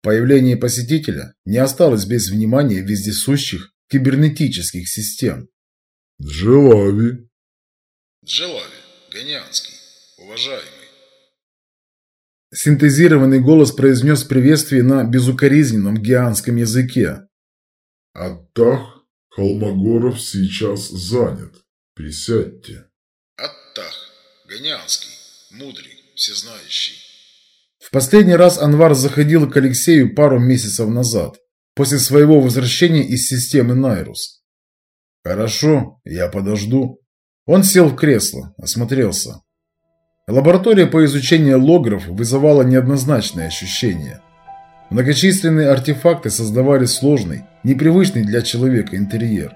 Появление посетителя не осталось без внимания вездесущих кибернетических систем. Джелави. Джелави, Гонианский, уважаемый. Синтезированный голос произнес приветствие на безукоризненном геанском языке. Аттах, Холмогоров сейчас занят. Присядьте. Аттах, Гонианский, мудрый, всезнающий. В последний раз Анвар заходил к Алексею пару месяцев назад, после своего возвращения из системы Найрус. «Хорошо, я подожду». Он сел в кресло, осмотрелся. Лаборатория по изучению логров вызывала неоднозначные ощущения. Многочисленные артефакты создавали сложный, непривычный для человека интерьер.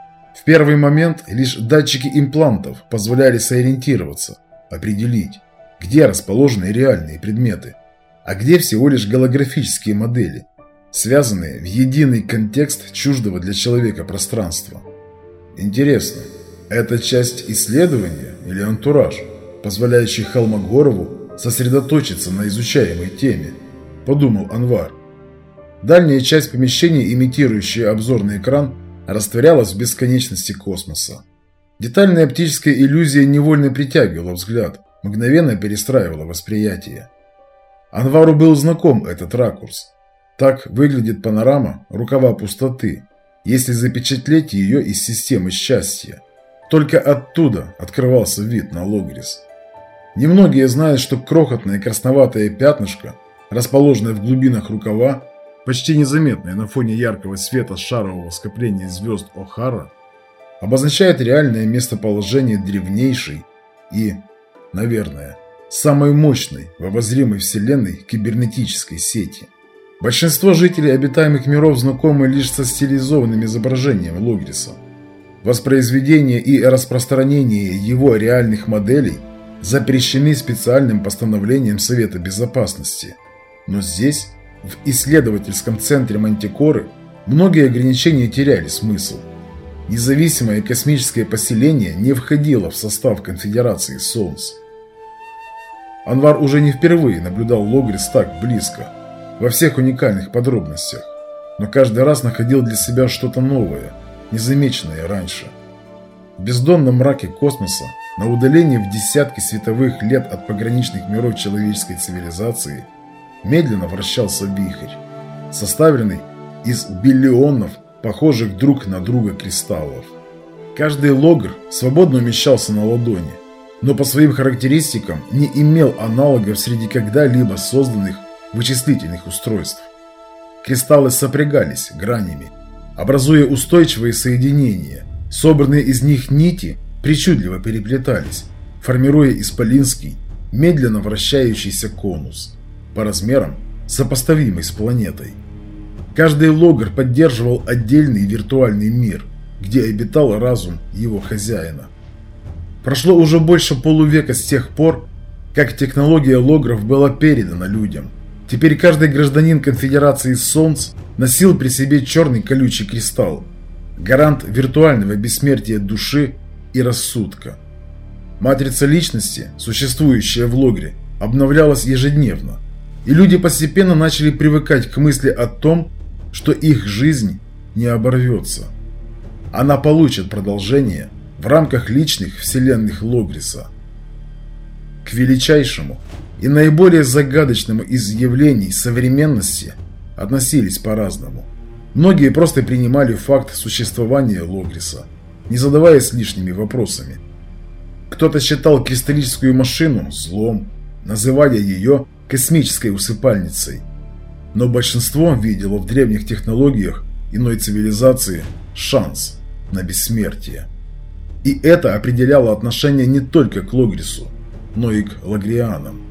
В первый момент лишь датчики имплантов позволяли сориентироваться, определить, где расположены реальные предметы, а где всего лишь голографические модели, связанные в единый контекст чуждого для человека пространства. Интересно, это часть исследования или антураж, позволяющий Холмогорову сосредоточиться на изучаемой теме, подумал Анвар. Дальняя часть помещения, имитирующая обзорный экран, растворялась в бесконечности космоса. Детальная оптическая иллюзия невольно притягивала взгляд, мгновенно перестраивала восприятие. Анвару был знаком этот ракурс. Так выглядит панорама рукава пустоты, если запечатлеть ее из системы счастья. Только оттуда открывался вид на Логрис. Немногие знают, что крохотное красноватое пятнышко, расположенное в глубинах рукава, почти незаметное на фоне яркого света шарового скопления звезд О'Хара, обозначает реальное местоположение древнейшей и, наверное, самой мощной в обозримой вселенной кибернетической сети. Большинство жителей обитаемых миров знакомы лишь со стилизованным изображением Логриса. Воспроизведение и распространение его реальных моделей запрещены специальным постановлением Совета Безопасности. Но здесь, в исследовательском центре Мантикоры, многие ограничения теряли смысл. Независимое космическое поселение не входило в состав Конфедерации Солнц. Анвар уже не впервые наблюдал Логрис так близко, во всех уникальных подробностях, но каждый раз находил для себя что-то новое, незамеченное раньше. В бездонном мраке космоса, на удалении в десятки световых лет от пограничных миров человеческой цивилизации, медленно вращался вихрь, составленный из биллионов похожих друг на друга кристаллов. Каждый логр свободно умещался на ладони, но по своим характеристикам не имел аналогов среди когда-либо созданных вычислительных устройств. Кристаллы сопрягались гранями, образуя устойчивые соединения. Собранные из них нити причудливо переплетались, формируя исполинский, медленно вращающийся конус, по размерам сопоставимый с планетой. Каждый логр поддерживал отдельный виртуальный мир, где обитал разум его хозяина. Прошло уже больше полувека с тех пор, как технология логров была передана людям. Теперь каждый гражданин Конфедерации Солнц носил при себе черный колючий кристалл, гарант виртуального бессмертия души и рассудка. Матрица личности, существующая в логре, обновлялась ежедневно, и люди постепенно начали привыкать к мысли о том, что их жизнь не оборвется. Она получит продолжение в рамках личных вселенных Логриса. К величайшему и наиболее загадочному из явлений современности относились по-разному. Многие просто принимали факт существования Логриса, не задаваясь лишними вопросами. Кто-то считал кристаллическую машину злом, называя ее космической усыпальницей. Но большинство видело в древних технологиях иной цивилизации шанс на бессмертие. И это определяло отношение не только к Логрису, но и к лагрианам.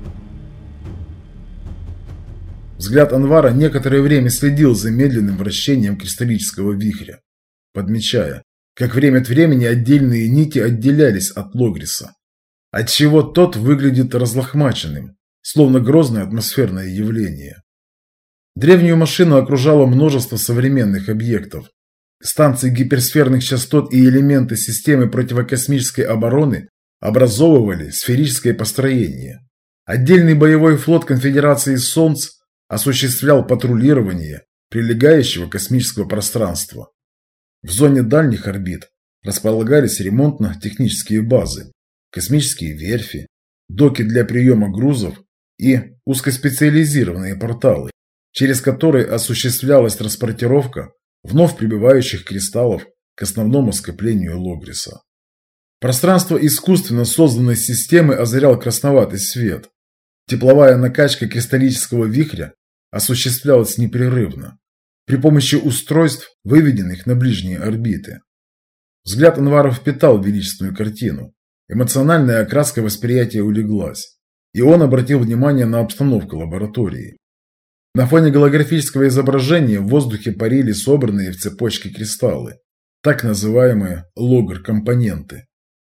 Взгляд Анвара некоторое время следил за медленным вращением кристаллического вихря, подмечая, как время от времени отдельные нити отделялись от Логриса, отчего тот выглядит разлохмаченным, словно грозное атмосферное явление. Древнюю машину окружало множество современных объектов. Станции гиперсферных частот и элементы системы противокосмической обороны образовывали сферическое построение. Отдельный боевой флот Конфедерации Солнц осуществлял патрулирование прилегающего космического пространства. В зоне дальних орбит располагались ремонтно-технические базы, космические верфи, доки для приема грузов и узкоспециализированные порталы, через которые осуществлялась транспортировка вновь прибывающих кристаллов к основному скоплению Логриса. Пространство искусственно созданной системы озарял красноватый свет. Тепловая накачка кристаллического вихря осуществлялась непрерывно, при помощи устройств, выведенных на ближние орбиты. Взгляд Анвара впитал величественную картину, эмоциональная окраска восприятия улеглась, и он обратил внимание на обстановку лаборатории. На фоне голографического изображения в воздухе парили собранные в цепочки кристаллы, так называемые логр-компоненты.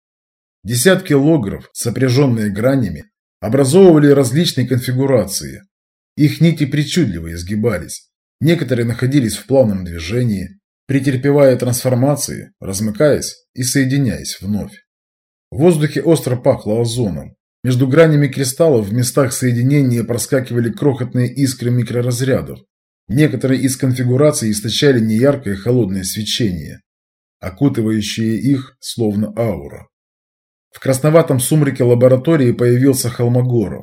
Десятки логров, сопряженные гранями, образовывали различные конфигурации. Их нити причудливо изгибались, некоторые находились в плавном движении, претерпевая трансформации, размыкаясь и соединяясь вновь. В воздухе остро пахло озоном. Между гранями кристаллов в местах соединения проскакивали крохотные искры микроразрядов. Некоторые из конфигураций источали неяркое холодное свечение, окутывающее их словно аура. В красноватом сумраке лаборатории появился Холмогоров.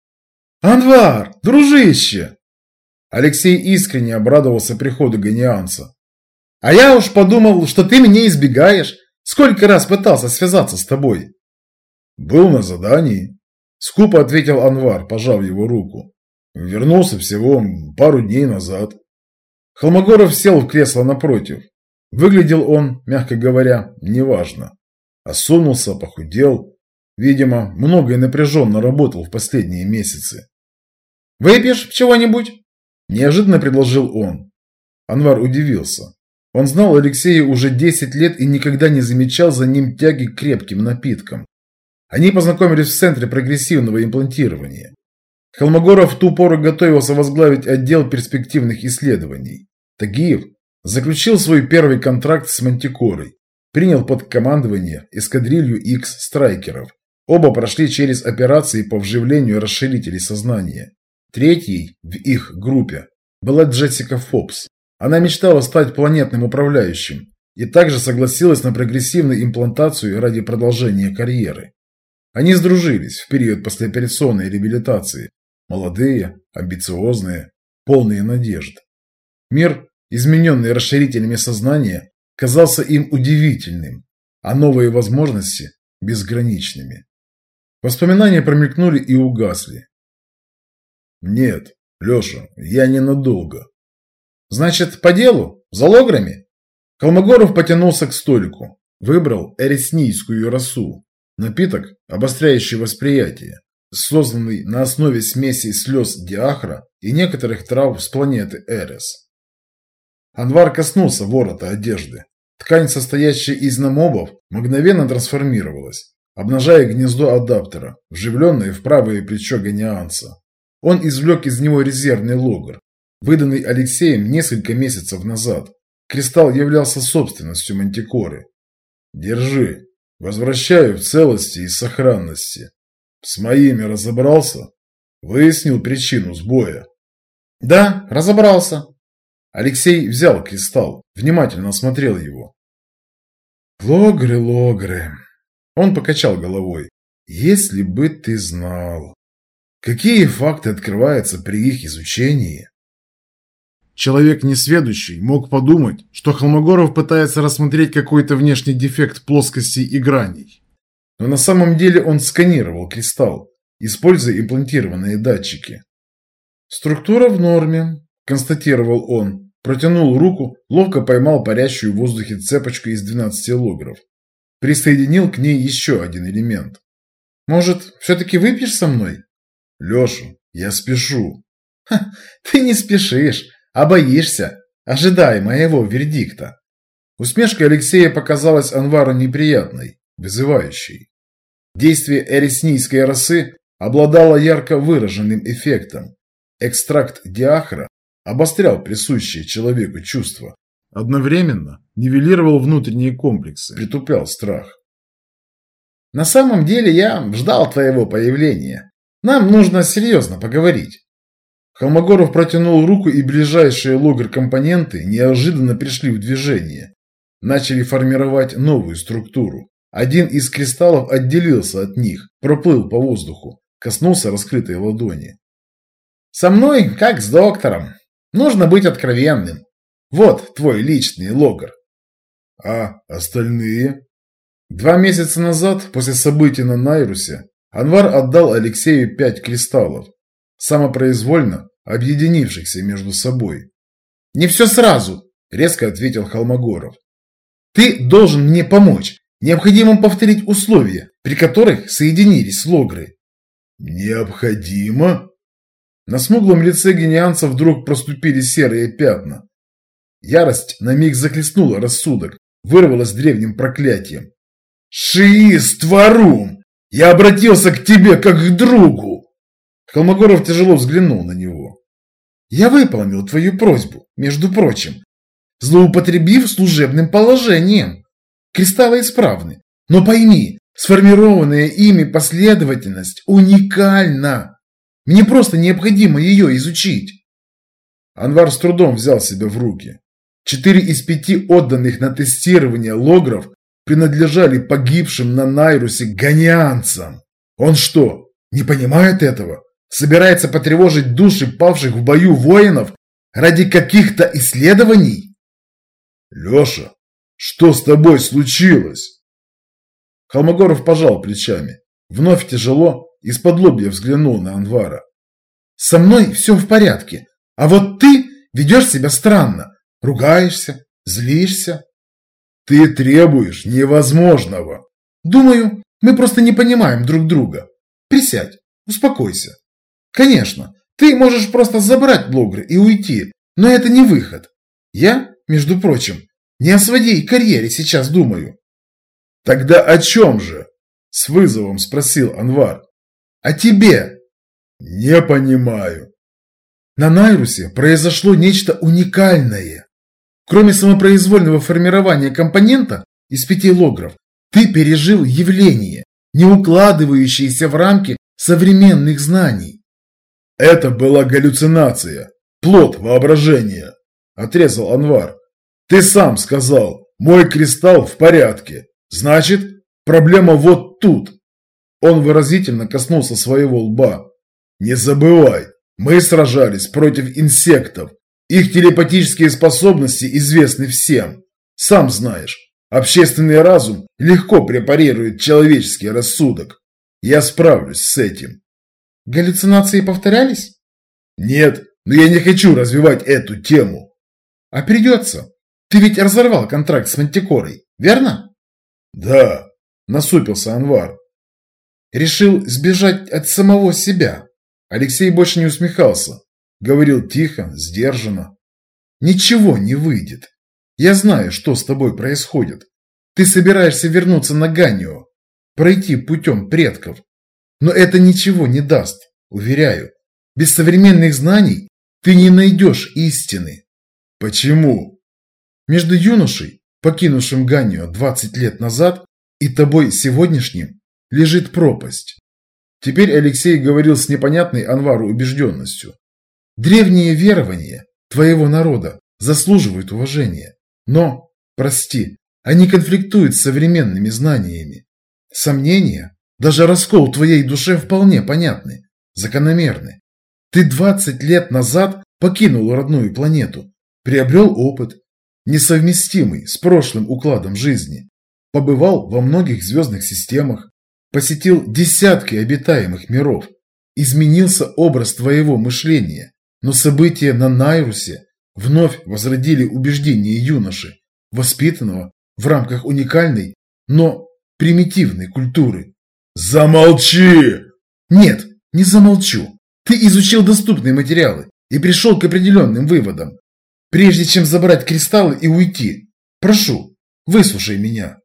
«Анвар, дружище!» Алексей искренне обрадовался приходу ганианца. «А я уж подумал, что ты меня избегаешь. Сколько раз пытался связаться с тобой?» «Был на задании», – скупо ответил Анвар, пожав его руку. «Вернулся всего пару дней назад». Холмогоров сел в кресло напротив. Выглядел он, мягко говоря, неважно. Осунулся, похудел. Видимо, много и напряженно работал в последние месяцы. «Выпьешь чего-нибудь?» – неожиданно предложил он. Анвар удивился. Он знал Алексея уже 10 лет и никогда не замечал за ним тяги к крепким напиткам. Они познакомились в Центре прогрессивного имплантирования. Холмогоров в ту пору готовился возглавить отдел перспективных исследований. Тагиев заключил свой первый контракт с Мантикорой, принял под командование эскадрилью X-страйкеров. Оба прошли через операции по вживлению расширителей сознания. Третьей в их группе была Джессика Фобс. Она мечтала стать планетным управляющим и также согласилась на прогрессивную имплантацию ради продолжения карьеры. Они сдружились в период послеоперационной реабилитации. Молодые, амбициозные, полные надежд. Мир, измененный расширителями сознания, казался им удивительным, а новые возможности – безграничными. Воспоминания промелькнули и угасли. «Нет, Леша, я ненадолго». «Значит, по делу? За лограми?» Холмогоров потянулся к столику, выбрал эреснийскую росу, напиток, обостряющий восприятие, созданный на основе смеси слез диахра и некоторых трав с планеты Эрес. Анвар коснулся ворота одежды. Ткань, состоящая из намобов, мгновенно трансформировалась, обнажая гнездо адаптера, вживленное в правое плечо ганианца. Он извлек из него резервный логр, выданный Алексеем несколько месяцев назад. Кристалл являлся собственностью Мантикоры. «Держи. Возвращаю в целости и сохранности. С моими разобрался? Выяснил причину сбоя?» «Да, разобрался». Алексей взял кристалл, внимательно осмотрел его. «Логры, логры». Он покачал головой. «Если бы ты знал, какие факты открываются при их изучении». Человек несведущий мог подумать, что Холмогоров пытается рассмотреть какой-то внешний дефект плоскостей и граней. Но на самом деле он сканировал кристалл, используя имплантированные датчики. «Структура в норме», – констатировал он, протянул руку, ловко поймал парящую в воздухе цепочку из 12 логров. Присоединил к ней еще один элемент. «Может, все-таки выпьешь со мной?» «Леша, я спешу». «Ха, ты не спешишь, а боишься, ожидая моего вердикта». Усмешка Алексея показалась Анвару неприятной, вызывающей. Действие эреснийской росы обладало ярко выраженным эффектом. Экстракт диахра обострял присущие человеку чувства, одновременно нивелировал внутренние комплексы, притуплял страх. «На самом деле я ждал твоего появления. Нам нужно серьезно поговорить». Холмогоров протянул руку, и ближайшие логр-компоненты неожиданно пришли в движение. Начали формировать новую структуру. Один из кристаллов отделился от них, проплыл по воздуху, коснулся раскрытой ладони. «Со мной, как с доктором. Нужно быть откровенным. Вот твой личный логр». «А остальные?» 2 месяца назад, после событий на Найрусе, Анвар отдал Алексею 5 кристаллов, самопроизвольно объединившихся между собой. «Не все сразу», – резко ответил Холмогоров. «Ты должен мне помочь. Необходимо повторить условия, при которых соединились логры». «Необходимо?» На смуглом лице генианца вдруг проступили серые пятна. Ярость на миг захлестнула рассудок, вырвалась древним проклятием. «Шиист Варум! Я обратился к тебе как к другу!» Холмогоров тяжело взглянул на него. «Я выполнил твою просьбу, между прочим, злоупотребив служебным положением. Кристаллы исправны, но пойми, сформированная ими последовательность уникальна. Мне просто необходимо ее изучить». Анвар с трудом взял себя в руки. 4 из 5 отданных на тестирование логров принадлежали погибшим на Найрусе ганианцам. Он что, не понимает этого? Собирается потревожить души павших в бою воинов ради каких-то исследований? «Леша, что с тобой случилось?» Холмогоров пожал плечами. Вновь тяжело, исподлобья взглянул на Анвара. «Со мной все в порядке, а вот ты ведешь себя странно. Ругаешься, злишься». «Ты требуешь невозможного». «Думаю, мы просто не понимаем друг друга. Присядь, успокойся. Конечно, ты можешь просто забрать логры и уйти, но это не выход. Я, между прочим, не о своей карьере сейчас думаю». «Тогда о чем же?» – с вызовом спросил Анвар. «О тебе». «Не понимаю». На Найрусе произошло нечто уникальное. Кроме самопроизвольного формирования компонента из 5 логров, ты пережил явление, не укладывающееся в рамки современных знаний. «Это была галлюцинация, плод воображения», – отрезал Анвар. «Ты сам сказал, мой кристалл в порядке. Значит, проблема вот тут». Он выразительно коснулся своего лба. «Не забывай, мы сражались против инсектов. Их телепатические способности известны всем. Сам знаешь, общественный разум легко препарирует человеческий рассудок. Я справлюсь с этим». Галлюцинации повторялись? Нет, но я не хочу развивать эту тему. А придется. Ты ведь разорвал контракт с Мантикорой, верно? Да, насупился Анвар. Решил сбежать от самого себя. Алексей больше не усмехался. Говорил тихо, сдержанно. Ничего не выйдет. Я знаю, что с тобой происходит. Ты собираешься вернуться на Ганио, пройти путем предков. Но это ничего не даст, уверяю. Без современных знаний ты не найдешь истины. Почему? Между юношей, покинувшим Ганио 20 лет назад, и тобой сегодняшним лежит пропасть. Теперь Алексей говорил с непонятной Анвару убежденностью. Древние верования твоего народа заслуживают уважения. Но, прости, они конфликтуют с современными знаниями. Сомнения, даже раскол в твоей душе вполне понятны, закономерны. Ты 20 лет назад покинул родную планету, приобрел опыт, несовместимый с прошлым укладом жизни, побывал во многих звездных системах, посетил десятки обитаемых миров, изменился образ твоего мышления, но события на Найрусе вновь возродили убеждения юноши, воспитанного в рамках уникальной, но примитивной культуры. Замолчи! Нет, не замолчу. Ты изучил доступные материалы и пришел к определенным выводам. Прежде чем забрать кристаллы и уйти, прошу, выслушай меня.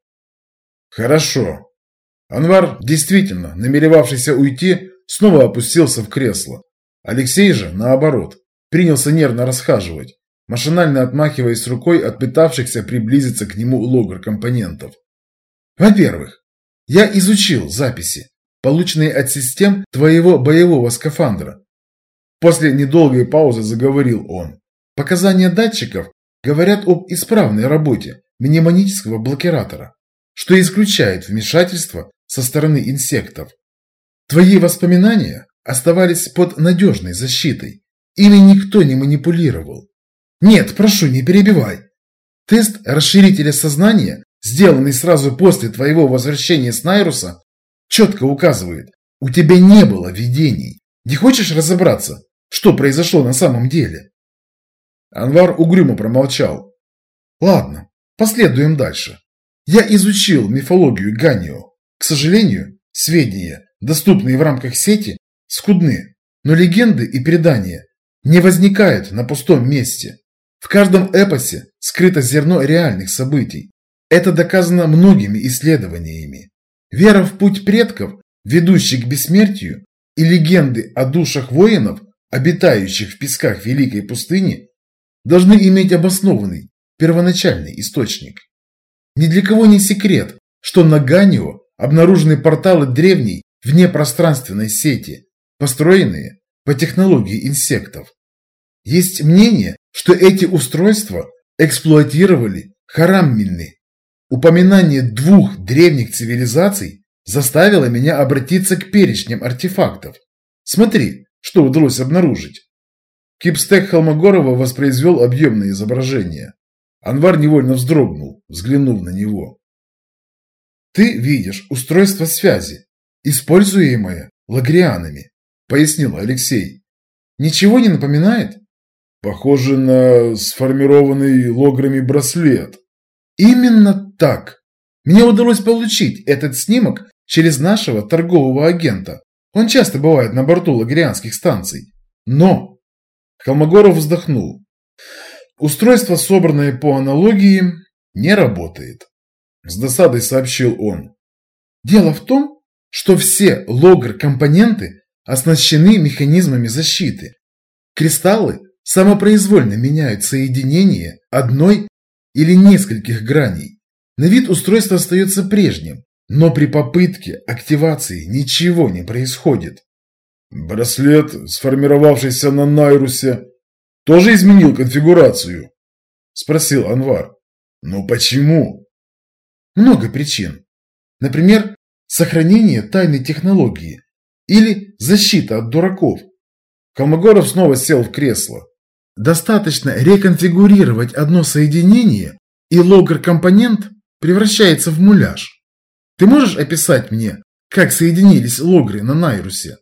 Хорошо. Анвар, действительно намеревавшийся уйти, снова опустился в кресло. Алексей же, наоборот, принялся нервно расхаживать, машинально отмахиваясь рукой от пытавшихся приблизиться к нему логр-компонентов. Во-первых, я изучил записи, полученные от систем твоего боевого скафандра. После недолгой паузы заговорил он. Показания датчиков говорят об исправной работе мнемонического блокиратора, что исключает вмешательство со стороны инсектов. Твои воспоминания оставались под надежной защитой. Ими никто не манипулировал. Нет, прошу, не перебивай. Тест расширителя сознания, сделанный сразу после твоего возвращения с Найруса, четко указывает, у тебя не было видений. Не хочешь разобраться, что произошло на самом деле? Анвар угрюмо промолчал. Ладно, последуем дальше. Я изучил мифологию Ганио. К сожалению, сведения, доступные в рамках сети, скудны, но легенды и предания не возникают на пустом месте. В каждом эпосе скрыто зерно реальных событий. Это доказано многими исследованиями. Вера в путь предков, ведущий к бессмертию, и легенды о душах воинов, обитающих в песках Великой пустыни, должны иметь обоснованный, первоначальный источник. Ни для кого не секрет, что на Ганио обнаружены порталы древней внепространственной сети, построенные по технологии инсектов. Есть мнение, что эти устройства эксплуатировали хараммины. Упоминание двух древних цивилизаций заставило меня обратиться к перечням артефактов. Смотри, что удалось обнаружить. Кипстек Холмогорова воспроизвел объемное изображение. Анвар невольно вздрогнул, взглянув на него. Ты видишь устройство связи, используемое лагрианами, пояснил Алексей. Ничего не напоминает? Похоже на сформированный лограми браслет. Именно так. Мне удалось получить этот снимок через нашего торгового агента. Он часто бывает на борту лагрианских станций. Но... Холмогоров вздохнул. Устройство, собранное по аналогии, не работает. С досадой сообщил он. Дело в том, что все логр-компоненты оснащены механизмами защиты. Кристаллы самопроизвольно меняют соединение одной или нескольких граней. На вид устройство остается прежним, но при попытке активации ничего не происходит. Браслет, сформировавшийся на Найрусе, тоже изменил конфигурацию? Спросил Анвар. Но почему? Много причин. Например, сохранение тайной технологии или защита от дураков. Холмогоров снова сел в кресло. Достаточно реконфигурировать одно соединение, и логр-компонент превращается в муляж. Ты можешь описать мне, как соединились логры на Найрусе?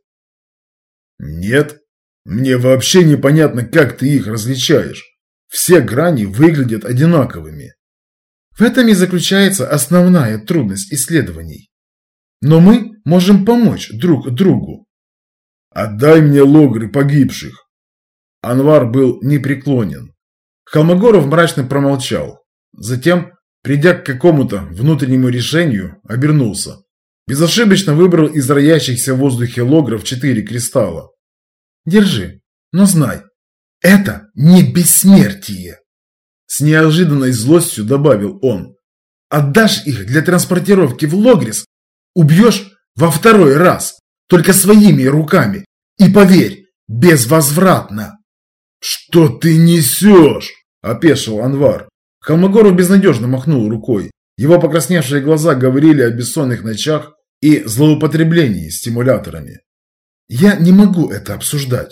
Нет, мне вообще непонятно, как ты их различаешь. Все грани выглядят одинаковыми. В этом и заключается основная трудность исследований. Но мы можем помочь друг другу. Отдай мне логры погибших. Анвар был непреклонен. Холмогоров мрачно промолчал. Затем, придя к какому-то внутреннему решению, обернулся. Безошибочно выбрал из роящихся в воздухе логров 4 кристалла. Держи, но знай, это не бессмертие. С неожиданной злостью добавил он. Отдашь их для транспортировки в Логрис, убьешь во второй раз, только своими руками. И поверь, безвозвратно. Что ты несешь? Опешил Анвар. Холмогоров безнадежно махнул рукой. Его покрасневшие глаза говорили о бессонных ночах и злоупотреблении стимуляторами. Я не могу это обсуждать.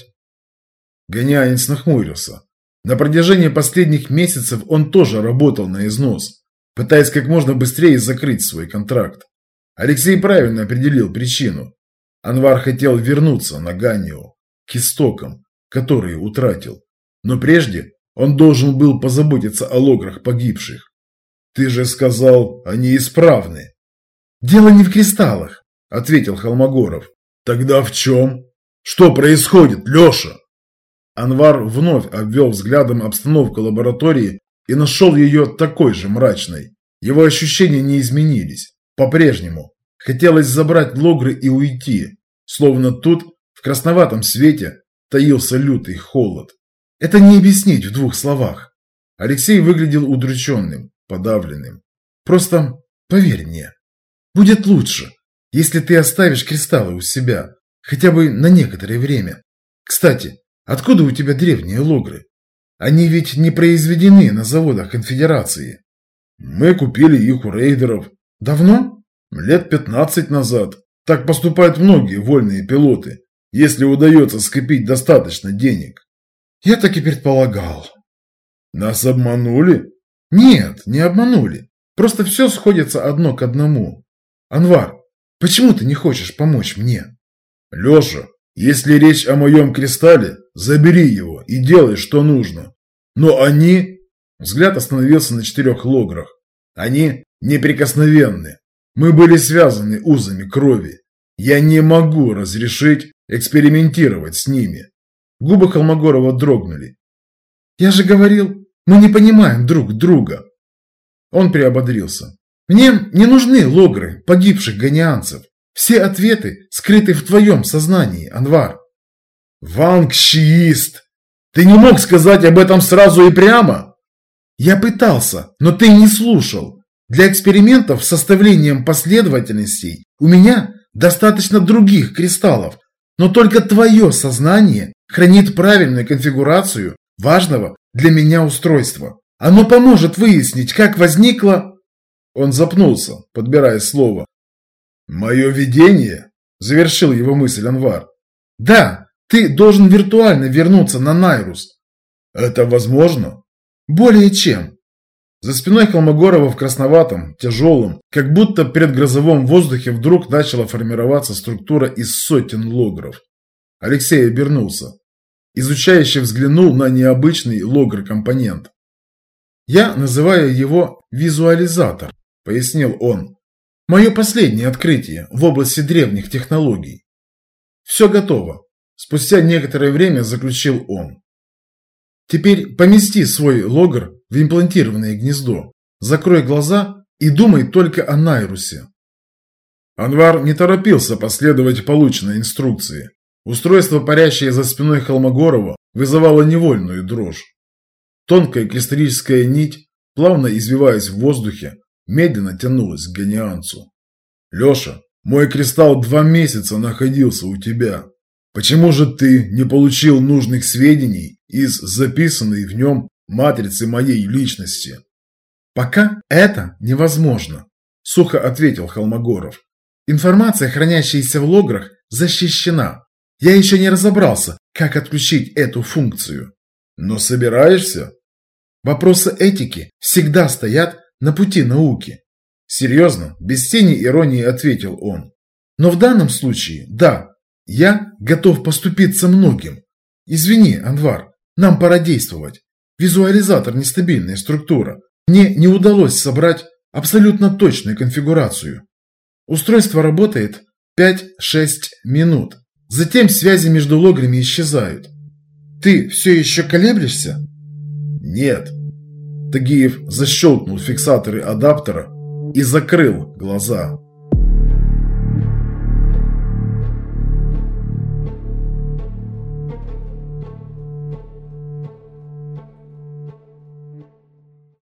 Гоняинец нахмурился. На протяжении последних месяцев он тоже работал на износ, пытаясь как можно быстрее закрыть свой контракт. Алексей правильно определил причину. Анвар хотел вернуться на Ганио, к истокам, которые утратил. Но прежде он должен был позаботиться о лограх погибших. Ты же сказал, они исправны. Дело не в кристаллах, ответил Холмогоров. Тогда в чем? Что происходит, Леша? Анвар вновь обвел взглядом обстановку лаборатории и нашел ее такой же мрачной. Его ощущения не изменились. По-прежнему. Хотелось забрать логры и уйти. Словно тут, в красноватом свете, таился лютый холод. Это не объяснить в 2 словах. Алексей выглядел удрученным, подавленным. Просто поверь мне. Будет лучше, если ты оставишь кристаллы у себя. Хотя бы на некоторое время. Кстати, Откуда у тебя древние логры? Они ведь не произведены на заводах Конфедерации. Мы купили их у рейдеров. Давно? Лет 15 назад. Так поступают многие вольные пилоты, если удается скопить достаточно денег. Я так и предполагал. Нас обманули? Нет, не обманули. Просто все сходится одно к одному. Анвар, почему ты не хочешь помочь мне? Леша, если речь о моем кристалле, забери его и делай, что нужно. Но они... Взгляд остановился на 4 лограх. Они неприкосновенны. Мы были связаны узами крови. Я не могу разрешить экспериментировать с ними. Губы Холмогорова дрогнули. Я же говорил, мы не понимаем друг друга. Он приободрился. Мне не нужны логры погибших ганианцев. Все ответы скрыты в твоем сознании, Анвар. Вангшиист! Ты не мог сказать об этом сразу и прямо? Я пытался, но ты не слушал. Для экспериментов с составлением последовательностей у меня достаточно других кристаллов, но только твое сознание хранит правильную конфигурацию важного для меня устройства. Оно поможет выяснить, как возникло... Он запнулся, подбирая слово. «Мое видение?» – завершил его мысль Анвар. «Да, ты должен виртуально вернуться на Найрус». «Это возможно?» «Более чем». За спиной Холмогорова в красноватом, тяжелом, как будто предгрозовом воздухе вдруг начала формироваться структура из сотен логров. Алексей обернулся. Изучающе взглянул на необычный логр-компонент. «Я называю его визуализатор», – пояснил он. «Мое последнее открытие в области древних технологий». «Все готово», – спустя некоторое время заключил он. «Теперь помести свой логр в имплантированное гнездо, закрой глаза и думай только о Найрусе». Анвар не торопился последовать полученной инструкции. Устройство, парящее за спиной Холмогорова, вызывало невольную дрожь. Тонкая кристаллическая нить, плавно извиваясь в воздухе, медленно тянулась к ганианцу. «Леша, мой кристалл 2 месяца находился у тебя. Почему же ты не получил нужных сведений из записанной в нем матрицы моей личности?» «Пока это невозможно», – сухо ответил Холмогоров. «Информация, хранящаяся в лограх, защищена. Я еще не разобрался, как отключить эту функцию». «Но собираешься?» «Вопросы этики всегда стоят на пути науки». Серьезно, без тени иронии ответил он. «Но в данном случае, да, я готов поступиться многим. Извини, Анвар, нам пора действовать. Визуализатор – нестабильная структура. Мне не удалось собрать абсолютно точную конфигурацию. Устройство работает 5-6 минут. Затем связи между лограми исчезают. Ты все еще колеблешься?» «Нет». Тагиев защелкнул фиксаторы адаптера и закрыл глаза.